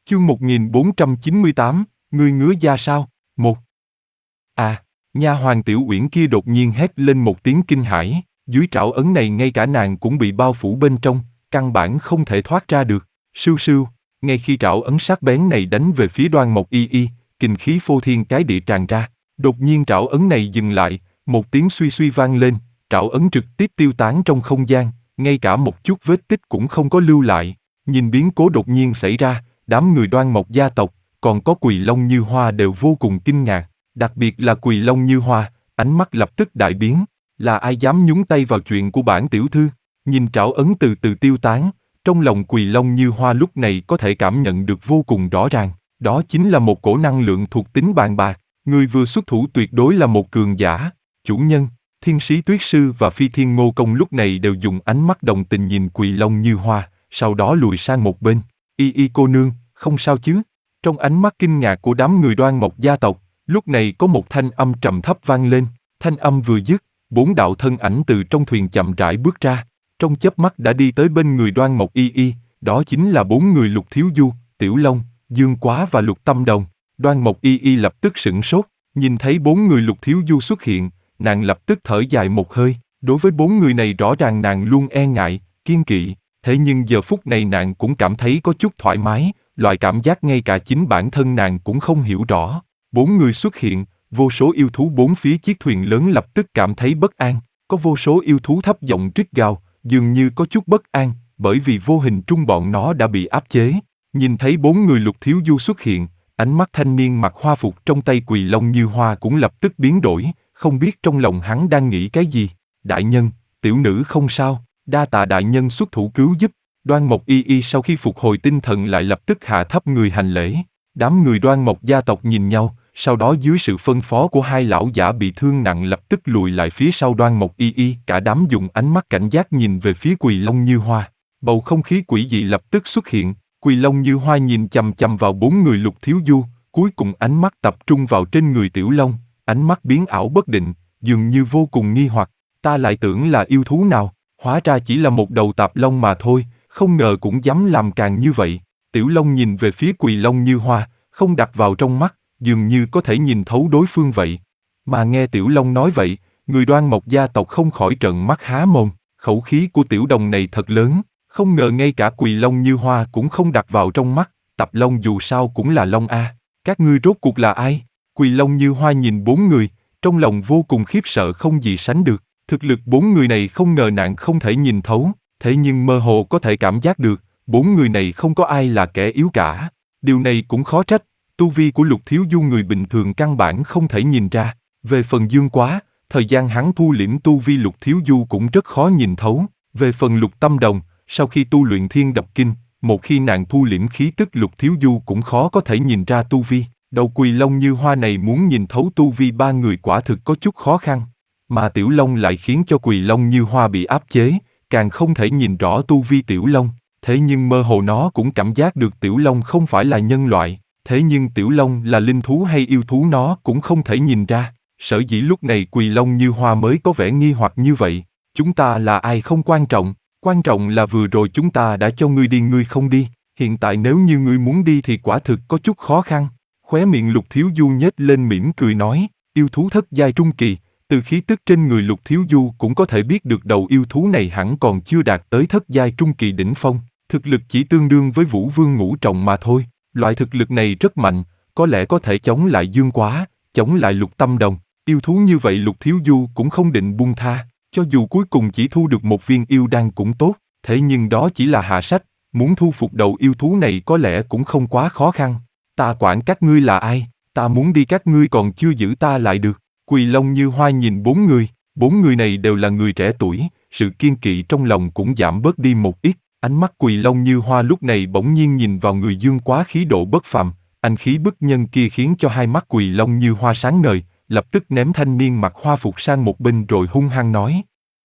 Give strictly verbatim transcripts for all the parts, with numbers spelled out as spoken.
Chương một nghìn bốn trăm chín mươi tám, ngươi ngứa da sao? Một. À, nha hoàn Tiểu Uyển kia đột nhiên hét lên một tiếng kinh hãi, dưới trảo ấn này ngay cả nàng cũng bị bao phủ bên trong, căn bản không thể thoát ra được. Sưu sưu, ngay khi trảo ấn sắc bén này đánh về phía Đoan Mộc Y Y, kình khí phô thiên cái địa tràn ra. Đột nhiên trảo ấn này dừng lại, một tiếng suy suy vang lên, trảo ấn trực tiếp tiêu tán trong không gian, ngay cả một chút vết tích cũng không có lưu lại. Nhìn biến cố đột nhiên xảy ra, đám người Đoan Mộc gia tộc, còn có Quỳ Long Như Hoa đều vô cùng kinh ngạc, đặc biệt là Quỳ Long Như Hoa, ánh mắt lập tức đại biến, là ai dám nhúng tay vào chuyện của bản tiểu thư? Nhìn trảo ấn từ từ tiêu tán, trong lòng Quỳ Long Như Hoa lúc này có thể cảm nhận được vô cùng rõ ràng, đó chính là một cổ năng lượng thuộc tính bàn bạc, người vừa xuất thủ tuyệt đối là một cường giả. Chủ nhân, Thiên Sĩ Tuyết Sư và Phi Thiên Ngô Công lúc này đều dùng ánh mắt đồng tình nhìn Quỳ Long Như Hoa, sau đó lùi sang một bên. Y Y cô nương, không sao chứ? Trong ánh mắt kinh ngạc của đám người Đoan Mộc gia tộc, lúc này có một thanh âm trầm thấp vang lên, thanh âm vừa dứt, bốn đạo thân ảnh từ trong thuyền chậm rãi bước ra, trong chớp mắt đã đi tới bên người Đoan Mộc Y Y, đó chính là bốn người Lục Thiếu Du, Tiểu Long, Dương Quá và Lục Tâm Đồng. Đoan Mộc Y Y lập tức sửng sốt, nhìn thấy bốn người Lục Thiếu Du xuất hiện, nàng lập tức thở dài một hơi, đối với bốn người này rõ ràng nàng luôn e ngại, kiêng kỵ, thế nhưng giờ phút này nàng cũng cảm thấy có chút thoải mái, loại cảm giác ngay cả chính bản thân nàng cũng không hiểu rõ. Bốn người xuất hiện, vô số yêu thú bốn phía chiếc thuyền lớn lập tức cảm thấy bất an, có vô số yêu thú thấp giọng rít gào, dường như có chút bất an, bởi vì vô hình trung bọn nó đã bị áp chế. Nhìn thấy bốn người Lục Thiếu Du xuất hiện, ánh mắt thanh niên mặc hoa phục trong tay Quỳ Long Như Hoa cũng lập tức biến đổi, không biết trong lòng hắn đang nghĩ cái gì. Đại nhân, tiểu nữ không sao, đa tạ đại nhân xuất thủ cứu giúp. Đoan Mộc Y Y sau khi phục hồi tinh thần lại lập tức hạ thấp người hành lễ. Đám người Đoan Mộc gia tộc nhìn nhau, sau đó dưới sự phân phó của hai lão giả bị thương nặng lập tức lùi lại phía sau Đoan Mộc Y Y, cả đám dùng ánh mắt cảnh giác nhìn về phía Quỳ Long Như Hoa. Bầu không khí quỷ dị lập tức xuất hiện, Quỳ Long Như Hoa nhìn chằm chằm vào bốn người Lục Thiếu Du, cuối cùng ánh mắt tập trung vào trên người Tiểu Long, ánh mắt biến ảo bất định, dường như vô cùng nghi hoặc. Ta lại tưởng là yêu thú nào, hóa ra chỉ là một đầu tạp long mà thôi, không ngờ cũng dám làm càng như vậy. Tiểu Long nhìn về phía Quỳ Long Như Hoa, không đặt vào trong mắt, dường như có thể nhìn thấu đối phương vậy. Mà nghe Tiểu Long nói vậy, người Đoan Mộc gia tộc không khỏi trợn mắt há mồm, khẩu khí của Tiểu Đồng này thật lớn, không ngờ ngay cả Quỳ Long Như Hoa cũng không đặt vào trong mắt, Tạp Long dù sao cũng là Long a, các ngươi rốt cuộc là ai? Quỳ Long Như Hoa nhìn bốn người, trong lòng vô cùng khiếp sợ không gì sánh được, thực lực bốn người này không ngờ nàng không thể nhìn thấu, thế nhưng mơ hồ có thể cảm giác được, bốn người này không có ai là kẻ yếu cả. Điều này cũng khó trách, tu vi của Lục Thiếu Du người bình thường căn bản không thể nhìn ra. Về phần Dương Quá, thời gian hắn thu liễm tu vi Lục Thiếu Du cũng rất khó nhìn thấu. Về phần Lục Tâm Đồng, sau khi tu luyện Thiên Độc Kinh, một khi nàng thu liễm khí tức Lục Thiếu Du cũng khó có thể nhìn ra tu vi. Đầu Quỳ Long Như Hoa này muốn nhìn thấu tu vi ba người quả thực có chút khó khăn. Mà Tiểu Long lại khiến cho Quỳ Long Như Hoa bị áp chế, càng không thể nhìn rõ tu vi Tiểu Long. Thế nhưng mơ hồ nó cũng cảm giác được Tiểu Long không phải là nhân loại, thế nhưng Tiểu Long là linh thú hay yêu thú nó cũng không thể nhìn ra. Sở dĩ lúc này Quỳ Long Như Hoa mới có vẻ nghi hoặc như vậy. Chúng ta là ai không quan trọng, quan trọng là vừa rồi chúng ta đã cho ngươi đi ngươi không đi, hiện tại nếu như ngươi muốn đi thì quả thực có chút khó khăn. Khóe miệng Lục Thiếu Du nhếch lên mỉm cười nói, yêu thú thất giai trung kỳ, từ khí tức trên người Lục Thiếu Du cũng có thể biết được đầu yêu thú này hẳn còn chưa đạt tới thất giai trung kỳ đỉnh phong, thực lực chỉ tương đương với Vũ Vương ngũ trọng mà thôi. Loại thực lực này rất mạnh, có lẽ có thể chống lại Dương Quá, chống lại Lục Tâm Đồng. Yêu thú như vậy Lục Thiếu Du cũng không định buông tha, cho dù cuối cùng chỉ thu được một viên yêu đan cũng tốt, thế nhưng đó chỉ là hạ sách, muốn thu phục đầu yêu thú này có lẽ cũng không quá khó khăn. Ta quản các ngươi là ai, ta muốn đi các ngươi còn chưa giữ ta lại được. Quỳ Long Như Hoa nhìn bốn người, bốn người này đều là người trẻ tuổi, sự kiêng kỵ trong lòng cũng giảm bớt đi một ít. Ánh mắt Quỳ Long Như Hoa lúc này bỗng nhiên nhìn vào người Dương Quá khí độ bất phàm, anh khí bức nhân kia khiến cho hai mắt Quỳ Long Như Hoa sáng ngời, lập tức ném thanh niên mặc hoa phục sang một bên rồi hung hăng nói.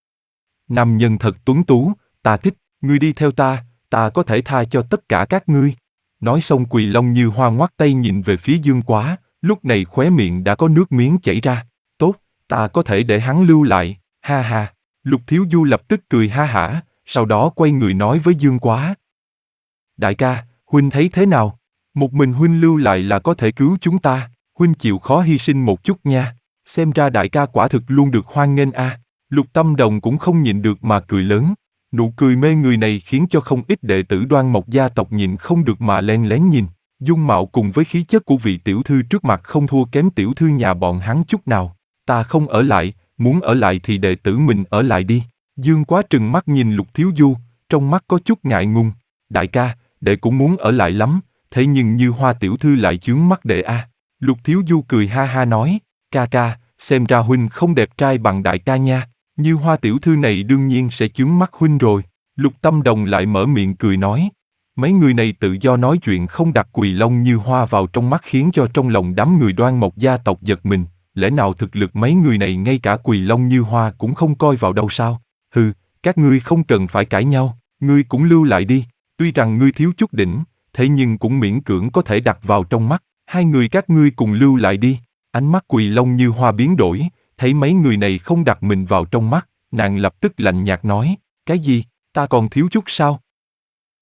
Nam nhân thật tuấn tú, ta thích, ngươi đi theo ta, ta có thể tha cho tất cả các ngươi. Nói xong Quỳ Long Như Hoa ngoắt tay nhìn về phía Dương Quá, lúc này khóe miệng đã có nước miếng chảy ra. Tốt, ta có thể để hắn lưu lại, ha ha. Lục Thiếu Du lập tức cười ha hả, sau đó quay người nói với Dương Quá. Đại ca, huynh thấy thế nào? Một mình huynh lưu lại là có thể cứu chúng ta, huynh chịu khó hy sinh một chút nha. Xem ra đại ca quả thực luôn được hoan nghênh a. Lục Tâm Đồng cũng không nhịn được mà cười lớn. Nụ cười mê người này khiến cho không ít đệ tử Đoan Mộc gia tộc nhịn không được mà len lén nhìn. Dung mạo cùng với khí chất của vị tiểu thư trước mặt không thua kém tiểu thư nhà bọn hắn chút nào. Ta không ở lại, muốn ở lại thì đệ tử mình ở lại đi. Dương Quá trừng mắt nhìn Lục Thiếu Du, trong mắt có chút ngại ngùng. Đại ca, đệ cũng muốn ở lại lắm, thế nhưng Như Hoa tiểu thư lại chướng mắt đệ a. Lục Thiếu Du cười ha ha nói, ca ca, xem ra huynh không đẹp trai bằng đại ca nha. Như Hoa tiểu thư này đương nhiên sẽ chướng mắt huynh rồi. Lục Tâm Đồng lại mở miệng cười nói. Mấy người này tự do nói chuyện không đặt Quỳ Long Như Hoa vào trong mắt khiến cho trong lòng đám người Đoan Mộc gia tộc giật mình. Lẽ nào thực lực mấy người này ngay cả Quỳ Long Như Hoa cũng không coi vào đâu sao? Hừ, các ngươi không cần phải cãi nhau, ngươi cũng lưu lại đi. Tuy rằng ngươi thiếu chút đỉnh, thế nhưng cũng miễn cưỡng có thể đặt vào trong mắt. Hai người các ngươi cùng lưu lại đi. Ánh mắt Quỳ Long Như Hoa biến đổi, thấy mấy người này không đặt mình vào trong mắt, nàng lập tức lạnh nhạt nói, cái gì, ta còn thiếu chút sao?